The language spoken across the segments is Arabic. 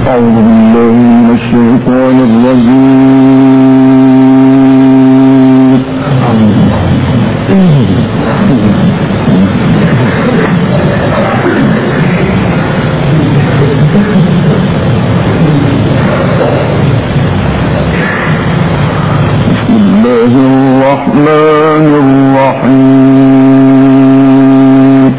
أعوذ بالله من الشيطان الرجيم. بسم الله الرحمن الرحيم.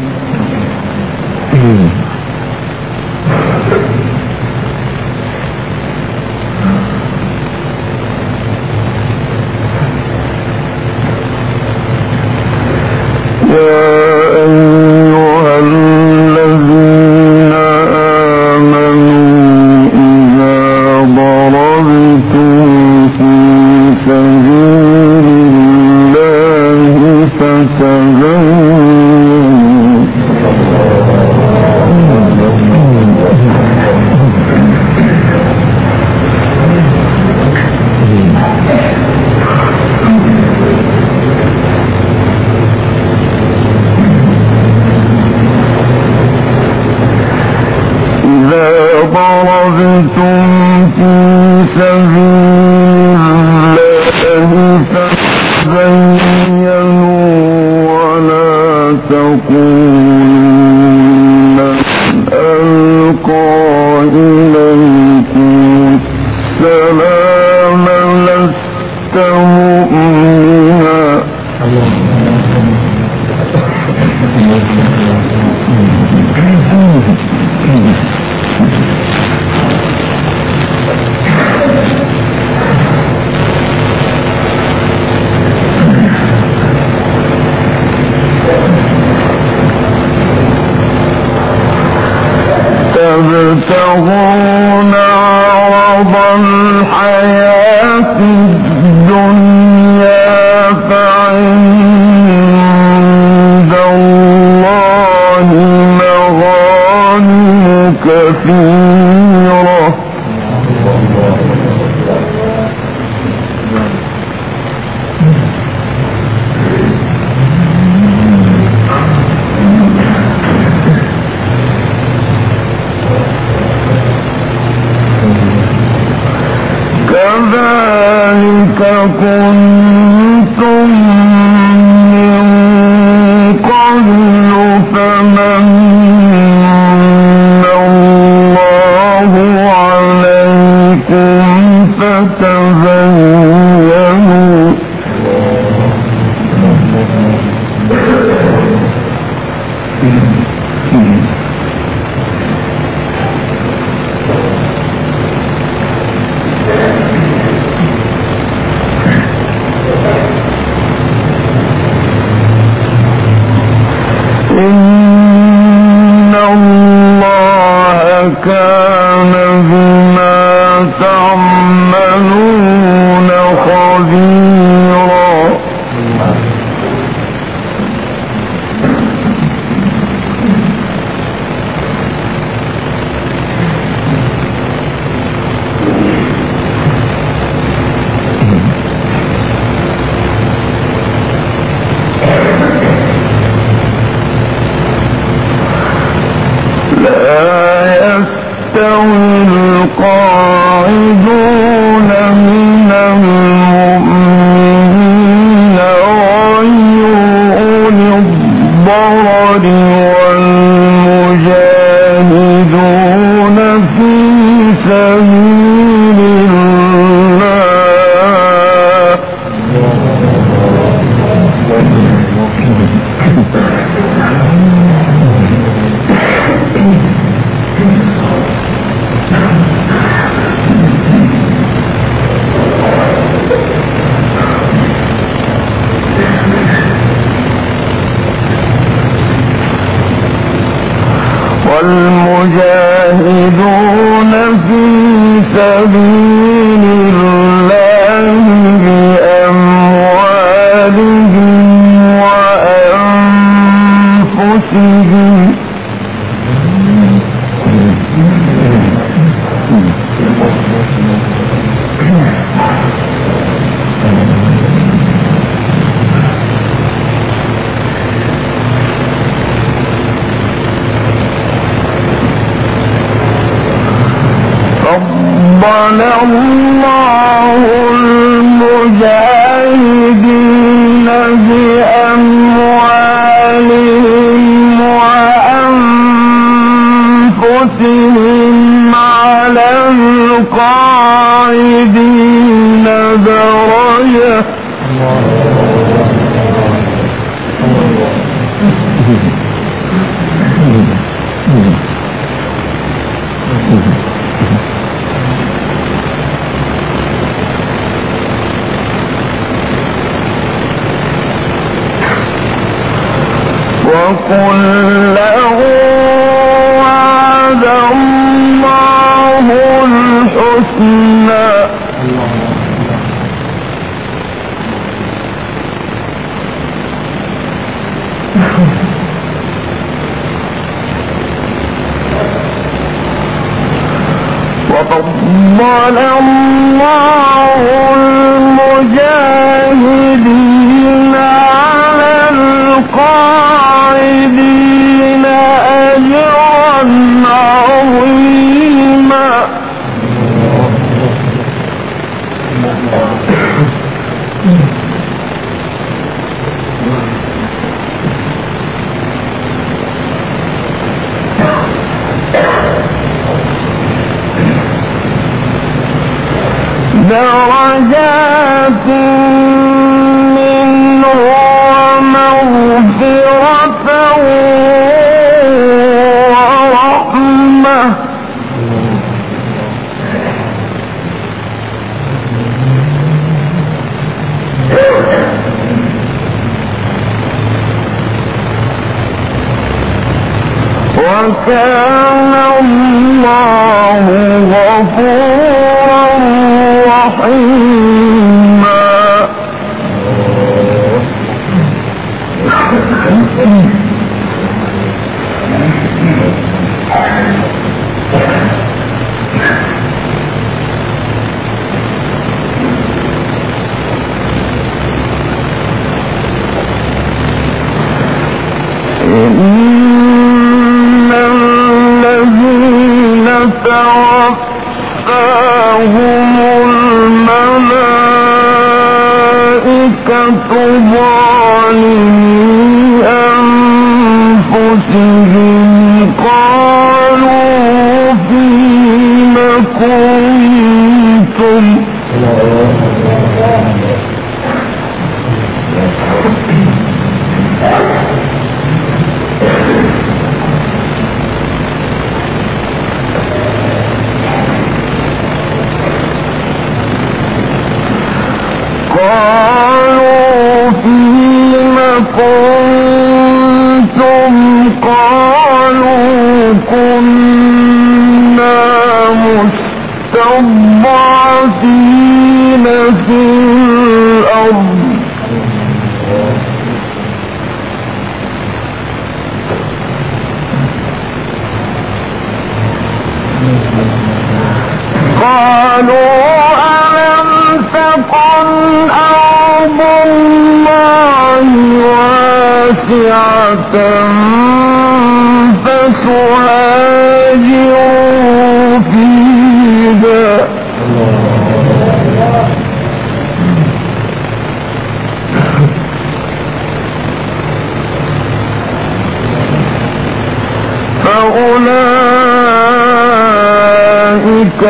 تبتغون عرض الحياة الدنيا فعند الله مغانم كثيرة كذلك كنتم من قبل فمن الله عليكم فتبينوا إن الله كان بما تعملون خبيرا القاعدون من المؤمنين غير أولي الضرر والمجاهدون في سبيل الله والمجاهدون في سبيل الله بأموالهم وأنفسهم الله المجاهدين بأموالهم وأنفسهم على القاعدين درجة وكله وعد الله الحسنى وفضل الله المجاهدين على القاعدين أجرا عظيما درجات منه ومغفرة ورحمة وكان الله غفورا رحيما إن الذين توفاهم الملائكة ظالمي أنفسهم قالوا فيم كنتم كنتم قالوا كنا مستضعفين في الأرض قالوا ألم تكن أرض الله واسعة فتهاجروا فيها فأولئك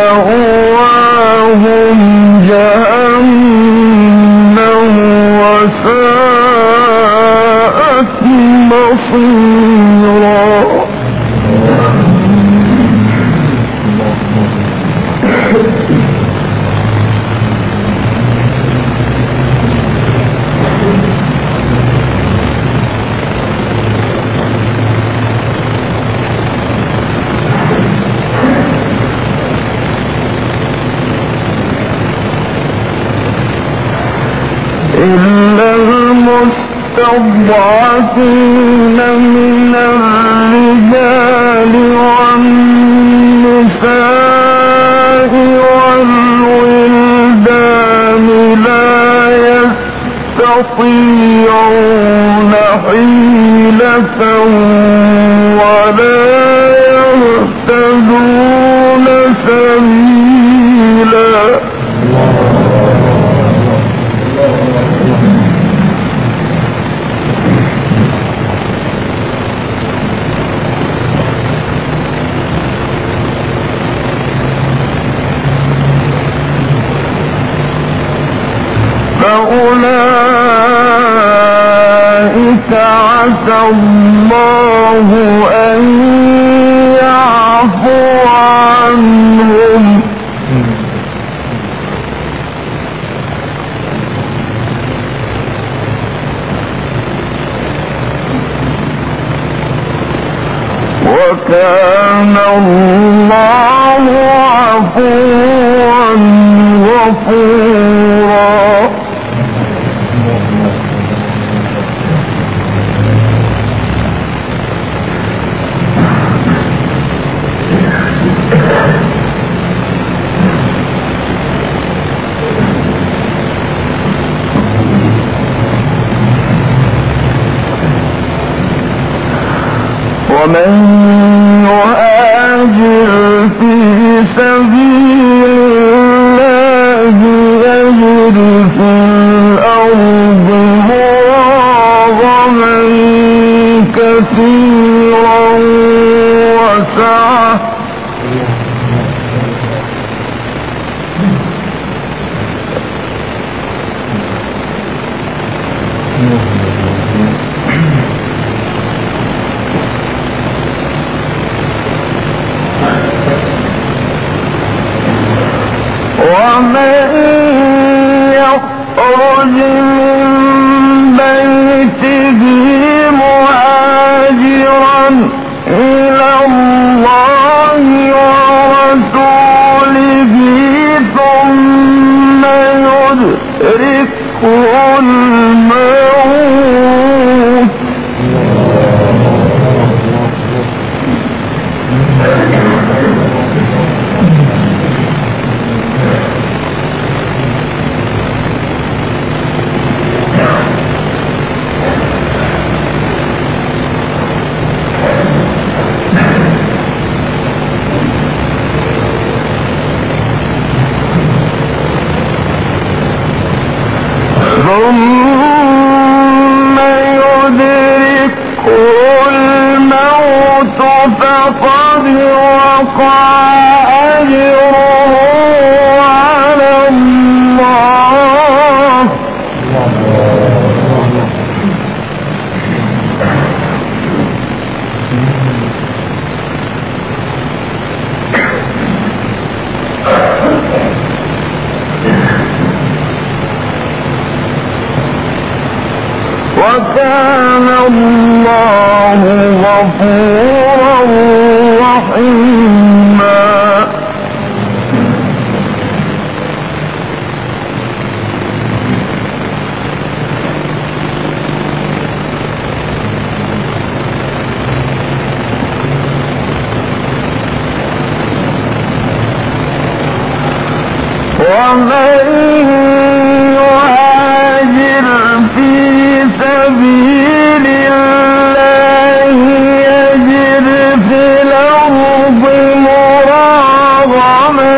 مأواهم جهنم وساءت مصيرا إلا المستضعفين من الرجال والنساء والولدان لا يستطيعون حيلة ولا يهتدون سبيلا عسى الله أن يعفو عنهم وكان الله عفوا غفورا ومن يهاجر في سبيل الله يجد في الأرض مراغما كثيرا وسعة ومن يخرج من بيته مهاجرا إلى الله ورسوله ثم يدركه الموت ثم يدركه الموت فقد وقع أجره على الله وكان الله غفورا رحيما ومن يهاجر في سبيل الله يجد في الأرض مراغما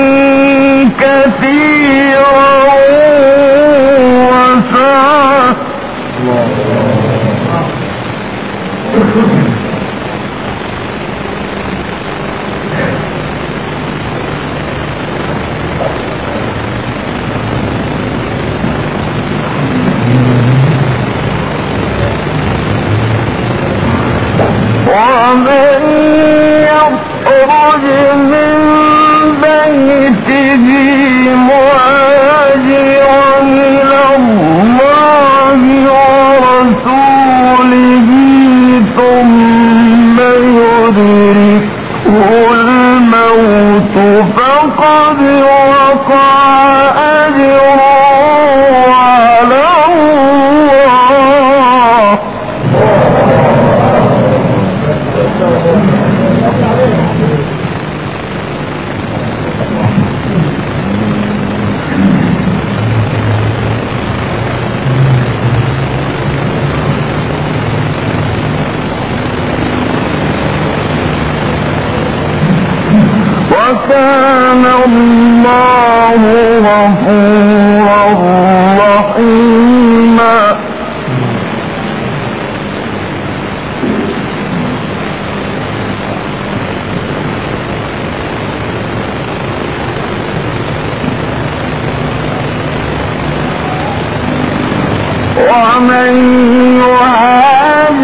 كثيرا وسعة ومن يخرج من بيته مهاجرا إلى الله ورسوله ثم يدركه الموت فقد وقع أجره على الله وكان الله غفورا رحيما ومن يهاجر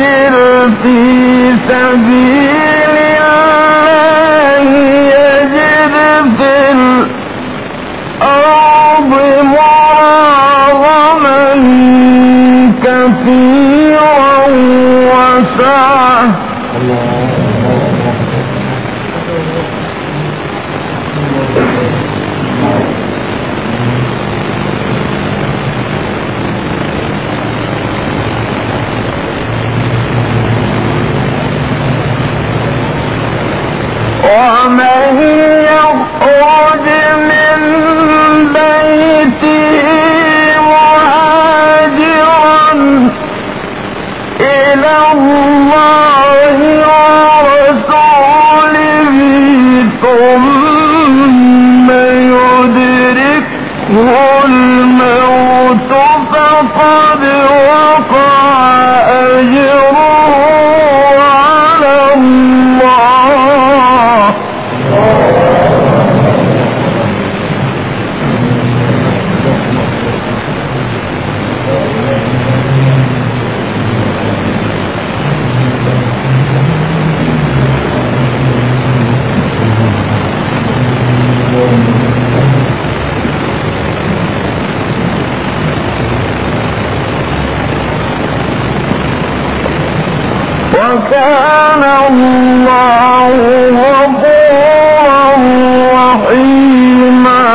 في سبيل الله يجد في الأرض مراغما كثيرا وسعة ومن يخرج من بيته مهاجرا إلى الله ورسوله ثم يدركه الموت فقد وقع أجره على الله. وكان الله غفورا رحيما.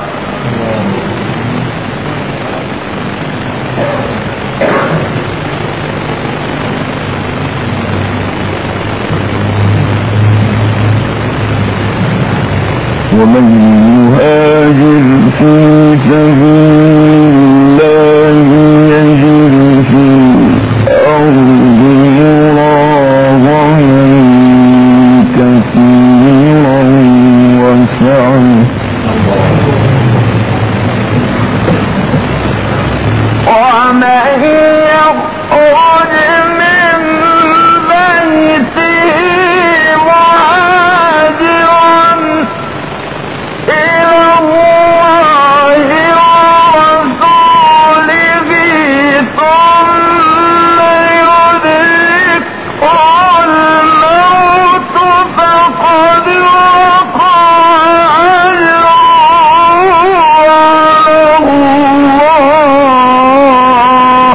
ومن يهاجر في سبيل الله يجد في الأرض مراغما كثيرا وسعة ومن يخرج من بيته مهاجرا إلى الله ورسوله ثم يدركه الموت فقد وقع أجره على الله.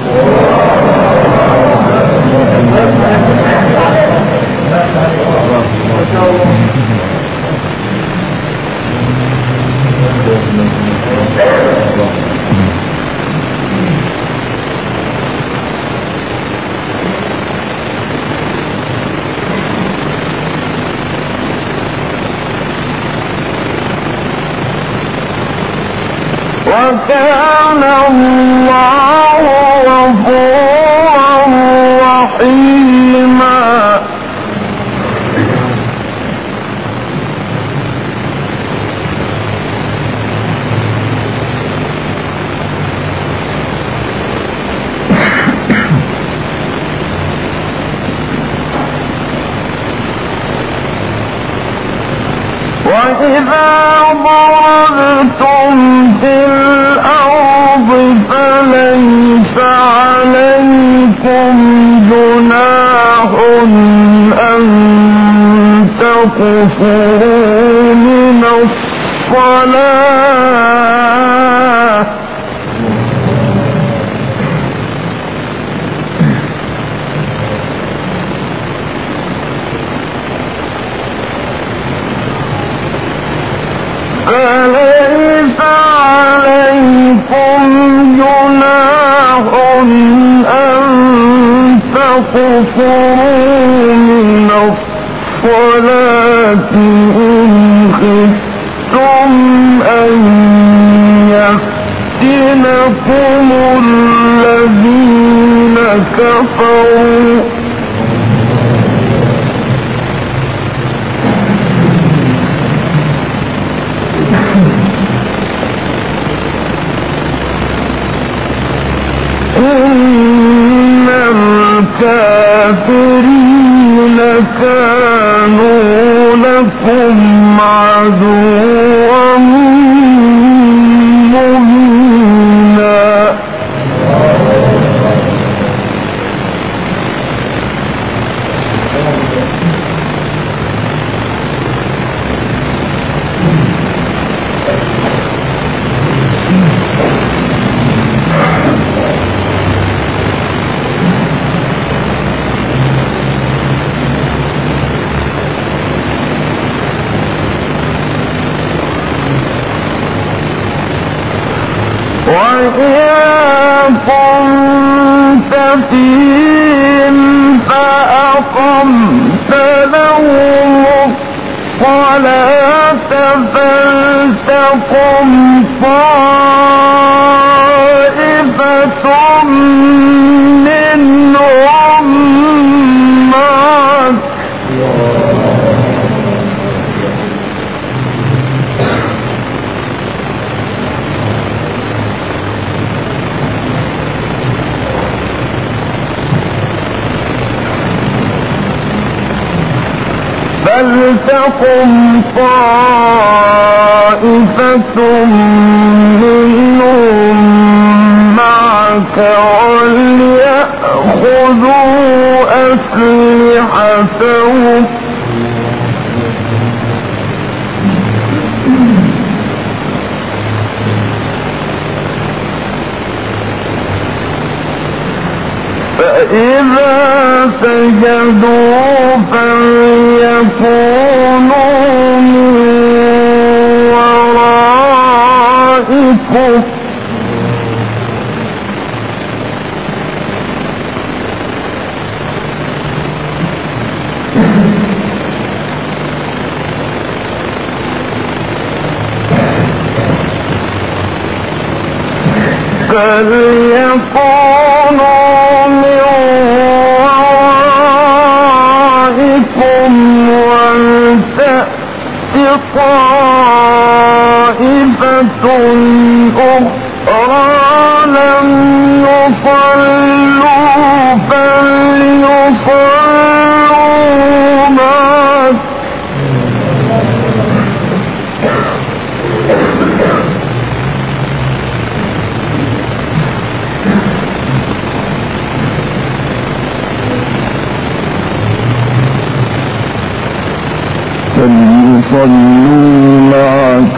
وكان الله غفورا رحيما. وإذا ضربتم في الأرض فليس عليكم جناح أن تقصروا من الصلاة فليس عليكم جناح أن تقصروا من الصلاة إن خفتم أن يفتنكم الذين كفروا إن الكافرين كانوا لكم عدوا مبينا. فيهم فأقمت لهم الصلاة فلتقم طائفة منهم معك فلتقم طائفة منهم معك وليأخذوا أسلحتهم فإذا سجدوا فليكونوا من ورائكم فليكونوا من ورائكم ولتأت طائفة أخرى لم يصلوا فليصلوا معك فليصلوا معك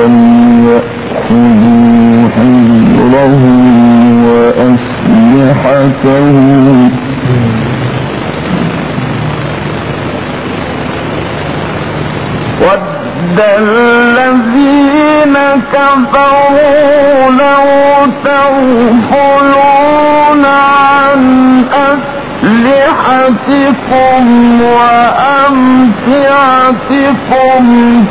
وليأخذوا حذرهم وأسلحتهم ود الذين كفروا لو تغفلون عن أسلحتكم وأمتعتكم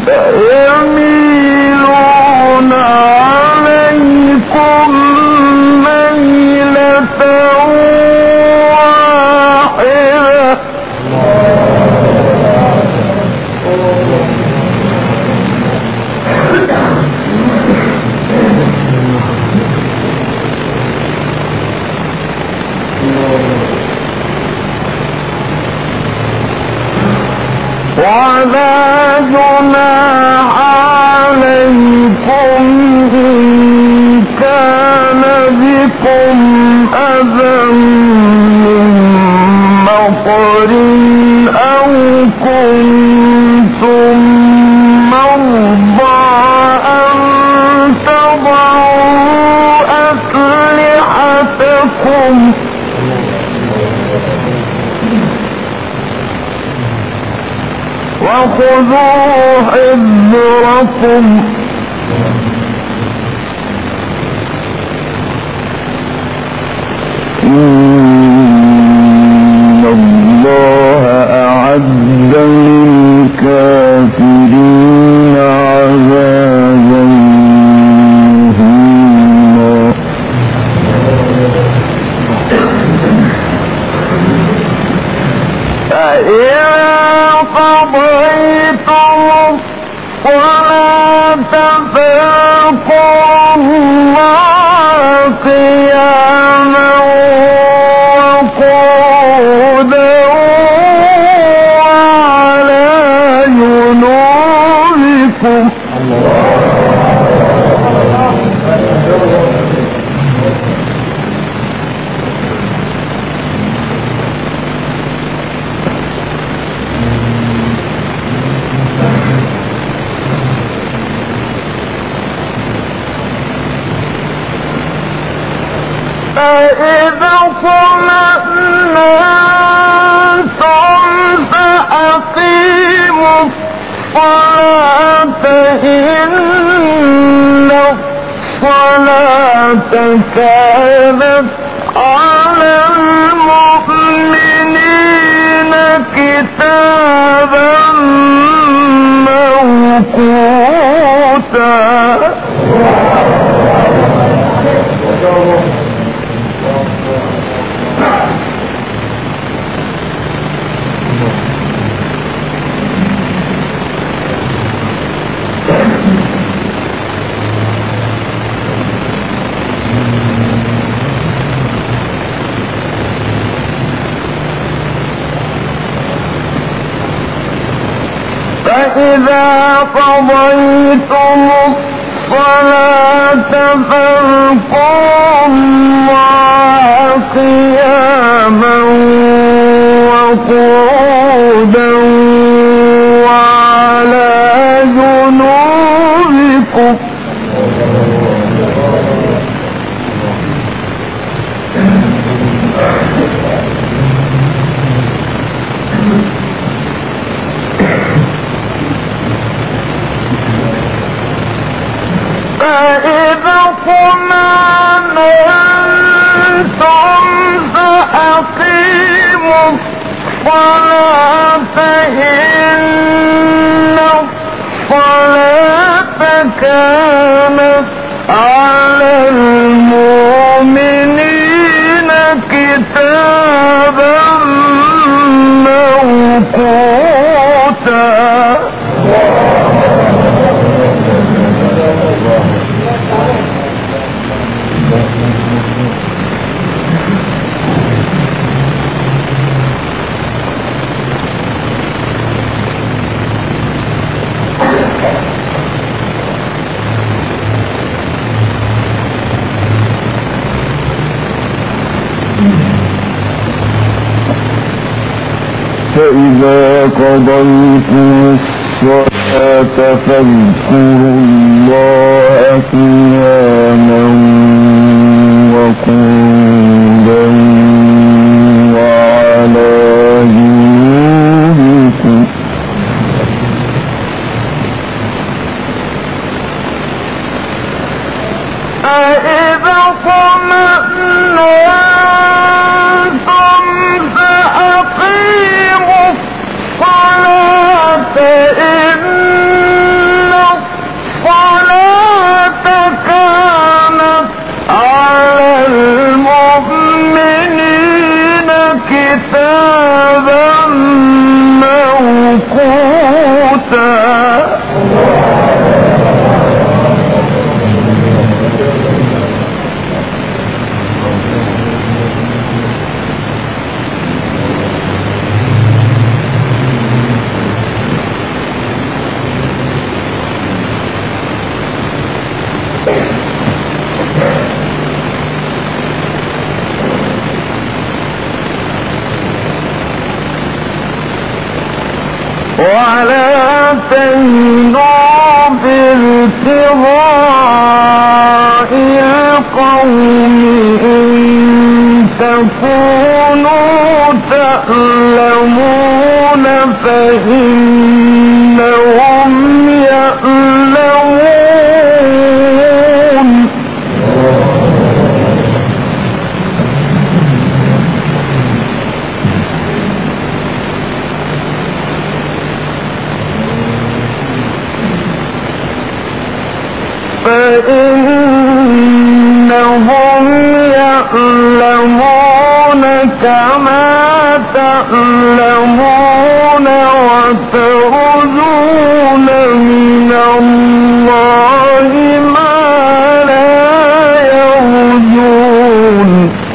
فيميلون عليكم ميلة واحدة ولا جناح عليكم إن كان بكم أذى من مطر أو كنتم مرضى أن تضعوا أسلحتكم وخذوا حذركم إن الله أعد للكافرين عذابا مهينا قضيتم الصلاة فاذكروا الله قياما وقعودا وعلى جنوبكم فإذا اطمأننتم فأقيموا الصلاة إن الصلاة كانت على كتابا موقوتا فإذا قضيتم الصلاة فاذكروا الله قياما وقعودا وعلى جنوبكم فإذا اطمأننتم فأقيموا الصلاة إن الصلاة كانت على المؤمنين كتابا موقوتا فإذا قضيتم الصلاة فاذكروا الله قياما وقعودا وعلى جنوبكم فإذا اطمأننتم فأقيموا الصلاة إن الصلاة كانت على المؤمنين كتابا موقوتا ولا تهنوا بابتغاء القوم إن تكونوا تألمون فإنهم يألمون فإنهم يعلمون كما تعلمون وترجون من الله ما لا يرجون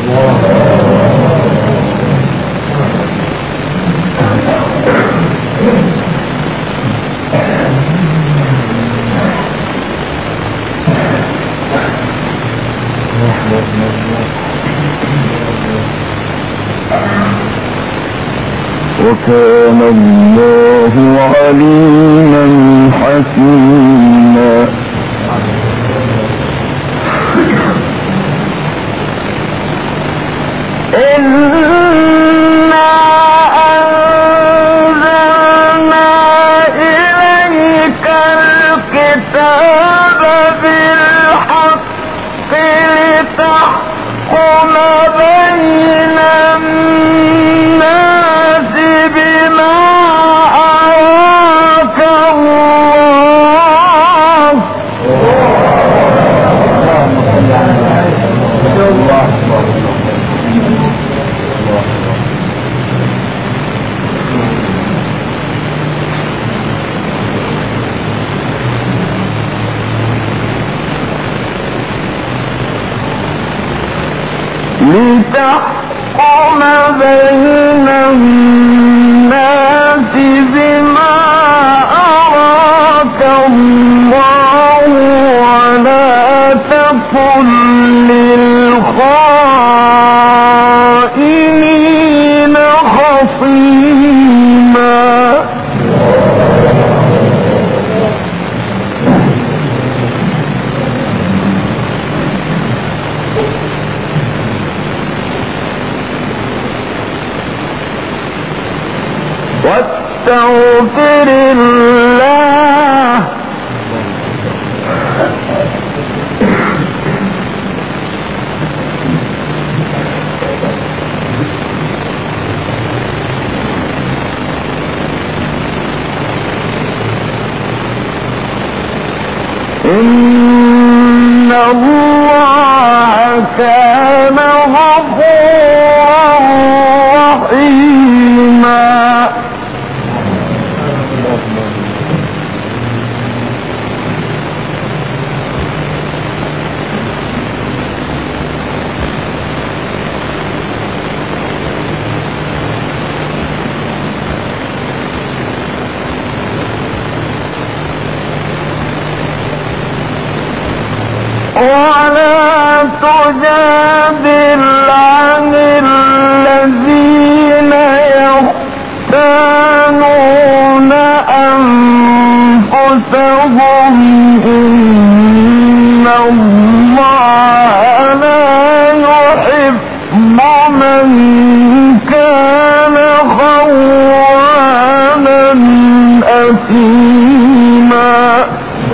وكان الله عليما حكيما إنا أنزلنا إليك الكتاب بالحق لتحكم بين الناس واستغفر الله إن الله كان غفورا رحيما ولا تجادل عن الذين يختانون أنفسهم إن الله لا يحب من كان خوانا أثيما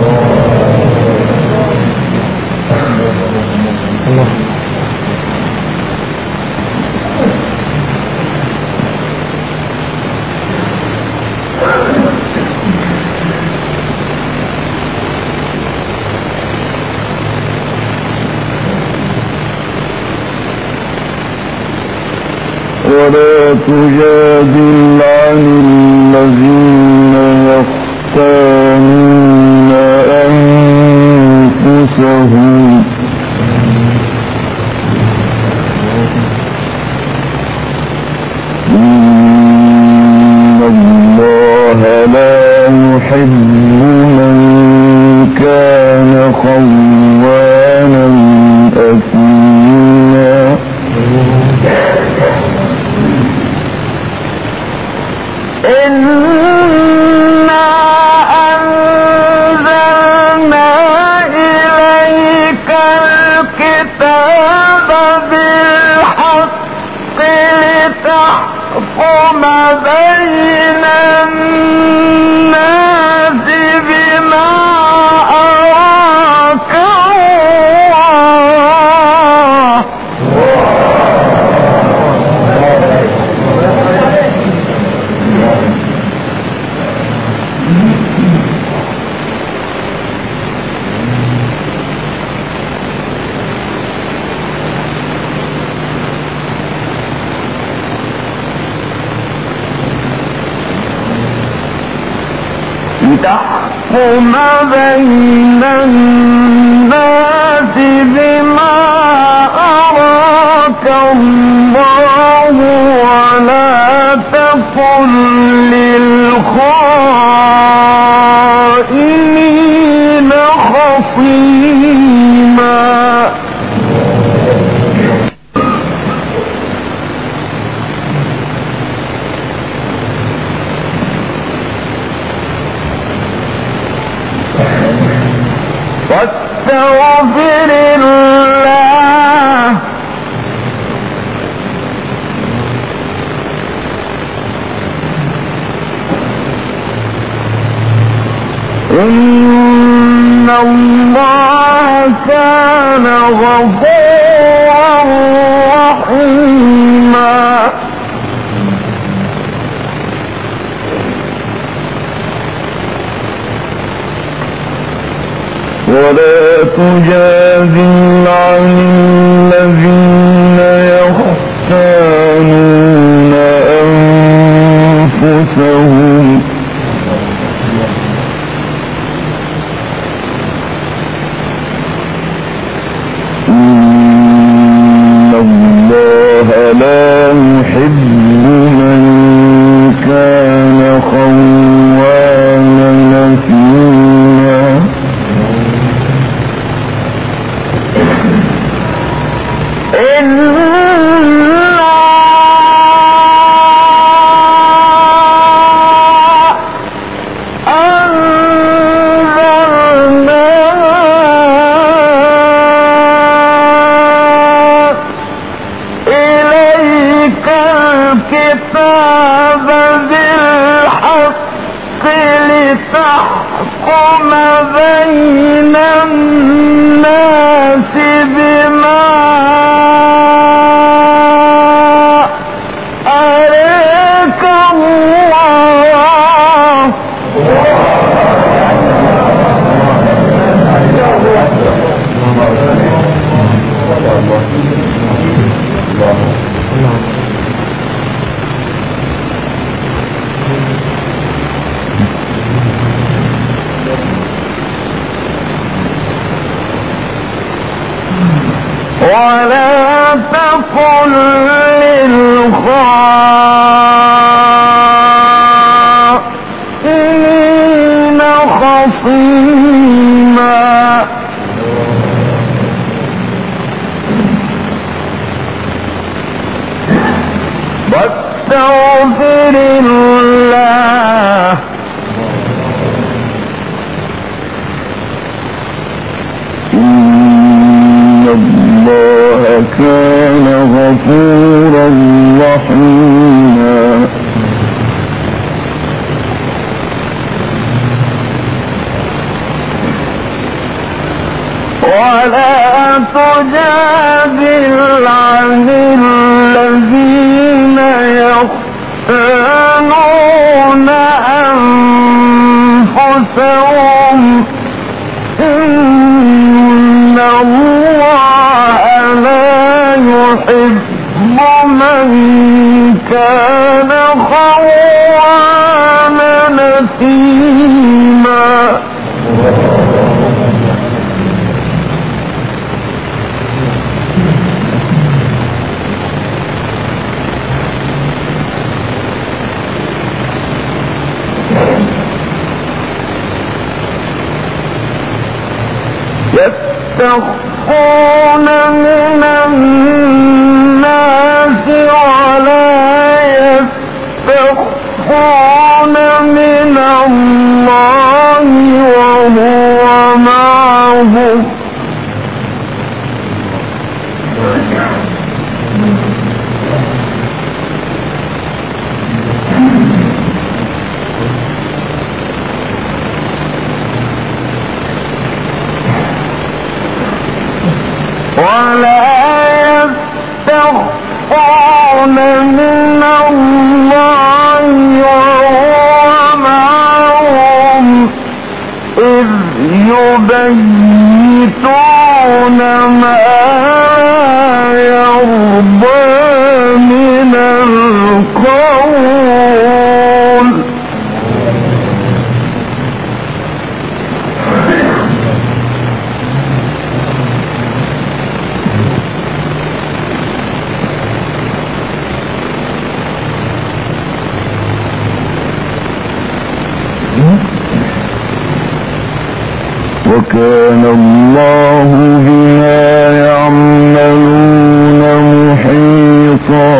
ولا تجادل عن الذين يختانون أنفسهم إن الله لا يحب من كان خوانا أثيما إنا أنزلنا إليك الكتاب بالحق لتحكم بين الناس بما أراك الله لتحكم بين الناس بما أراك الله ولا تكن للخائنين خصيما واستغفر الله إن الله كان غفورا رحيما ولا تجادل عن الذين يختانون أنفسهم إن الله لا يحب من كان خوانا أثيما إليك يحكم بين الناس بما أراك الله ولا تقل للخائنين خصيما واستغفر الله إن الله كان غفورا رحيما ولا تجادل عن الذين يختانون أنفسهم إن الله لا يحب من كان خوانا نثيما يستخفون من الناس ولا يستخفون من الله وهو معهم ولا يستخفون من الله وهو معهم إذ يبيتون ما يرضى من القول وكان الله بما يعملون محيطا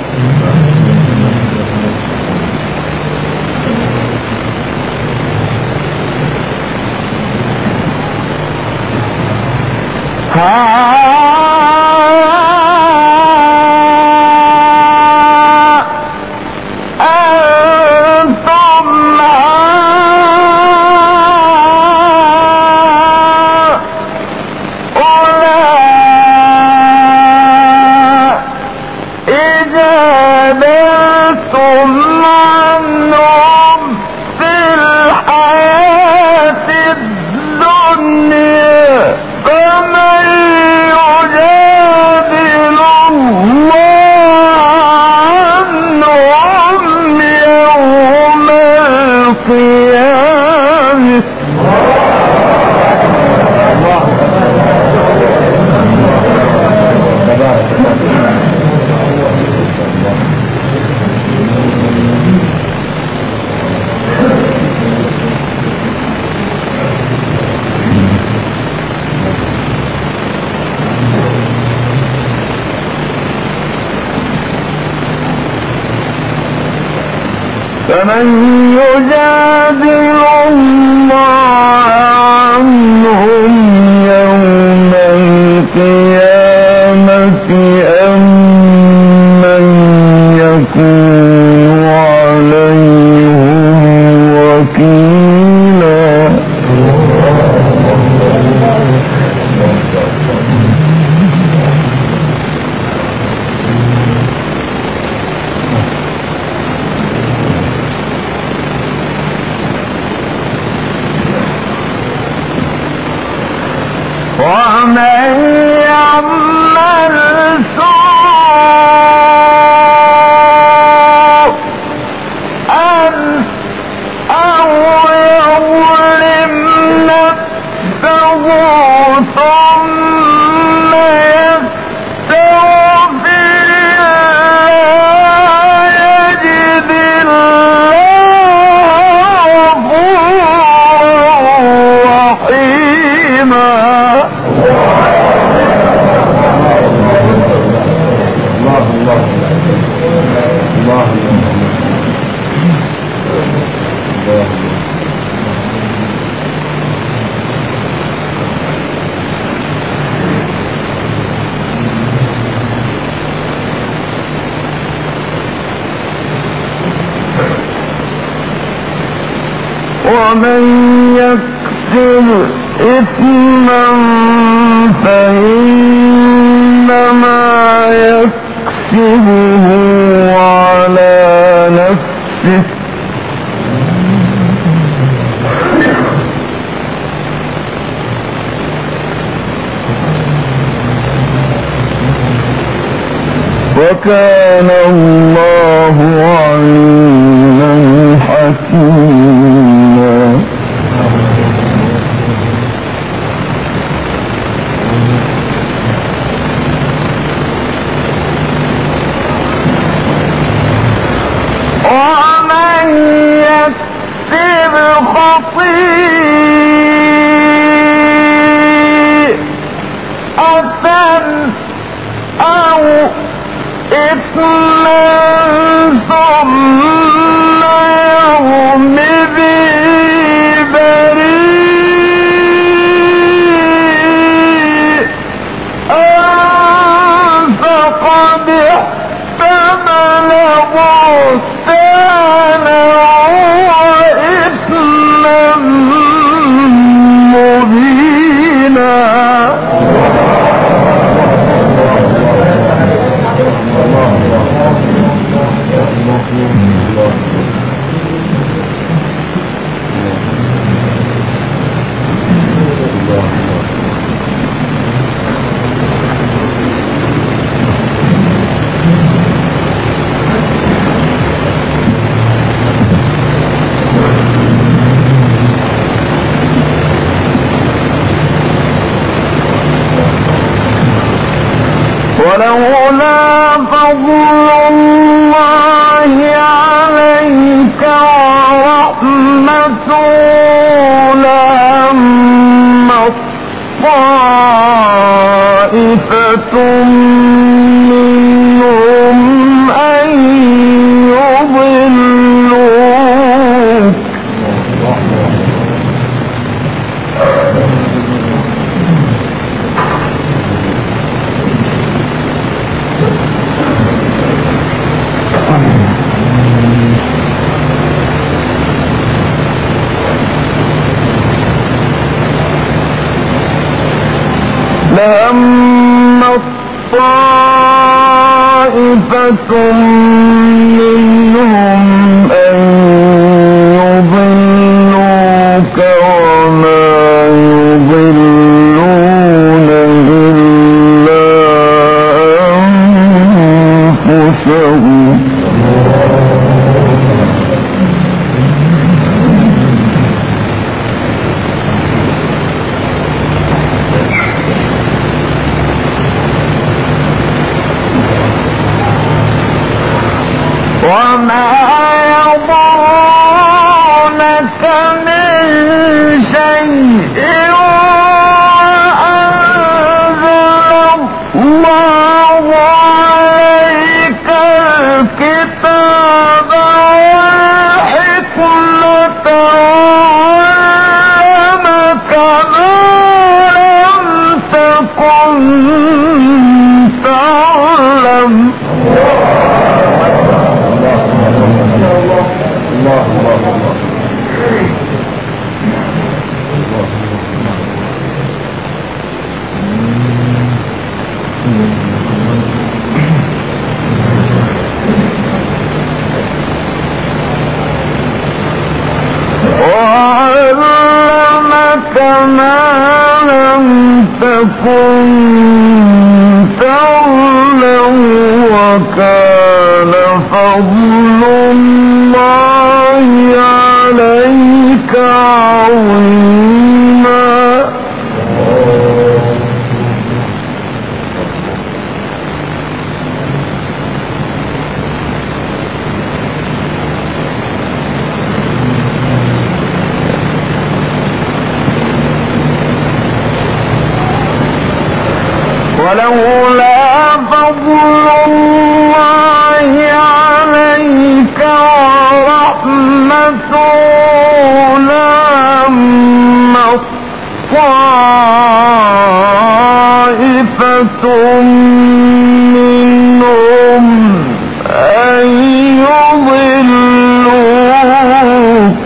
فمن يجادل الله عنهم يوم القيامة أم من يكون عليهم وكيلا يعمل سوءا أو يظلم نفسه ثم يستغفر الله يجد الله غفورا رحيما. ومن يكسب إثما فإنما يكسبه على نفسه وكان الله عليما حكيما. ومن يكسب خطيئة أو إثما ثم يرم به بريئا فقد احتمل بهتانا وإثما مبينا. ولولا فضل الله عليك ورحمته لهمت طائفة منهم أن يضلوك لهمت طائفة منهم أن يضلوك وما يضلون إلا أنفسهم وما يضرونك من شيء وأنزل الله عليك الكتاب والحكمة وعلمك ما لم تكن تعلم. وعلمك ما لم تكن تعلم وكان فضل الله عليك عظيما. ولولا فضل الله عليك ورحمته لهمت طائفة منهم أن يضلوك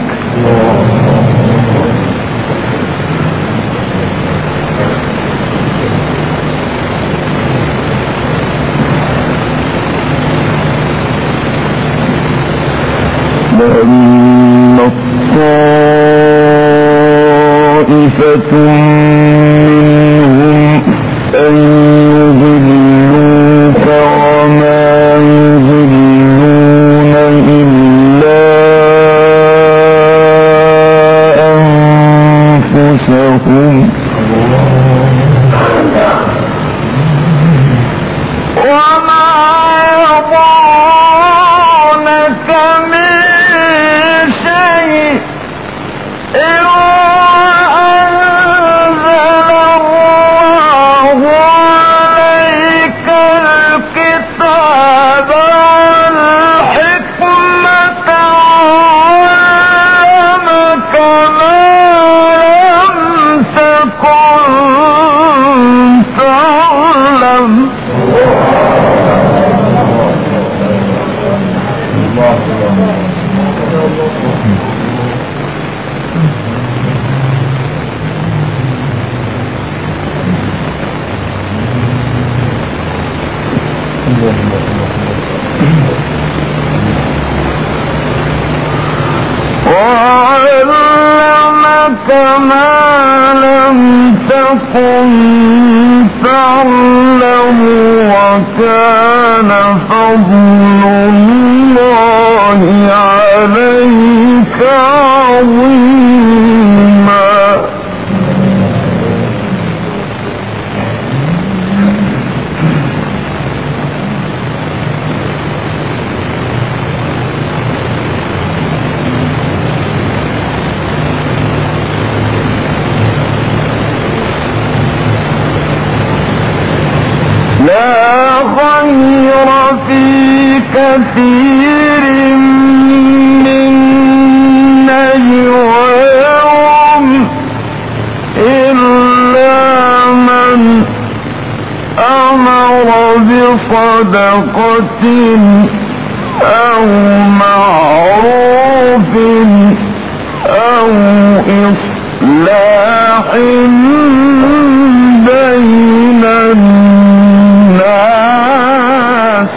لهمت طائفة منهم أن يضلوك وما يضلون إلا أنفسهم وما يضرونك من شيء أنزل الله عليك الكتاب والحكمة وعلمك ما لم تكن تعلم. وعلمك ما لم تكن تعلم وكان فضل الله عليك عظيما. لا خير في كثير من نجواهم إلا من أمر بصدقة أو معروف أو إصلاح بين الناس.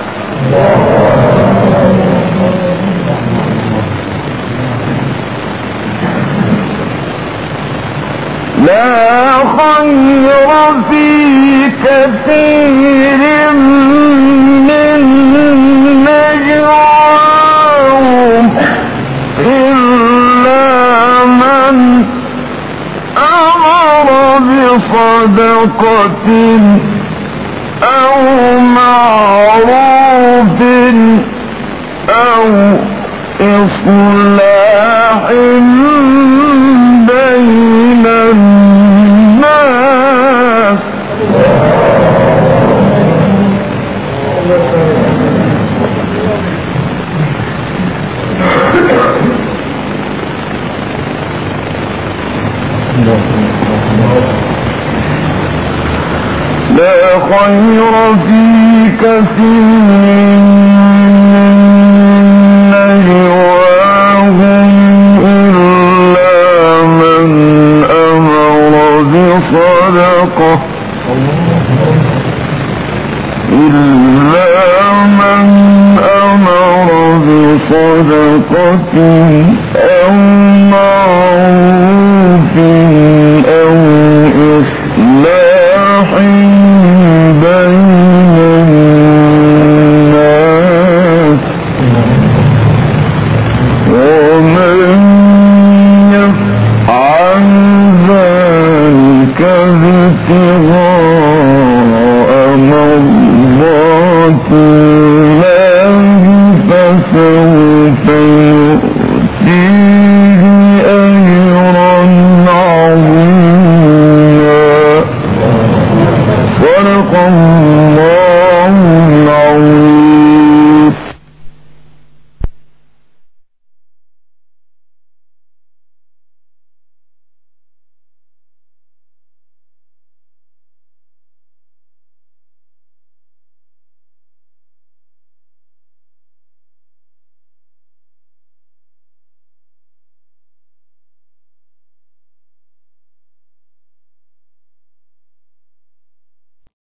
لا خير في كثير من نجواهم إلا من أمر بصدقة أو معروف أو إصلاح بين الناس. لا خير في كثير من نجواهم إلا من أمر بصدقة أو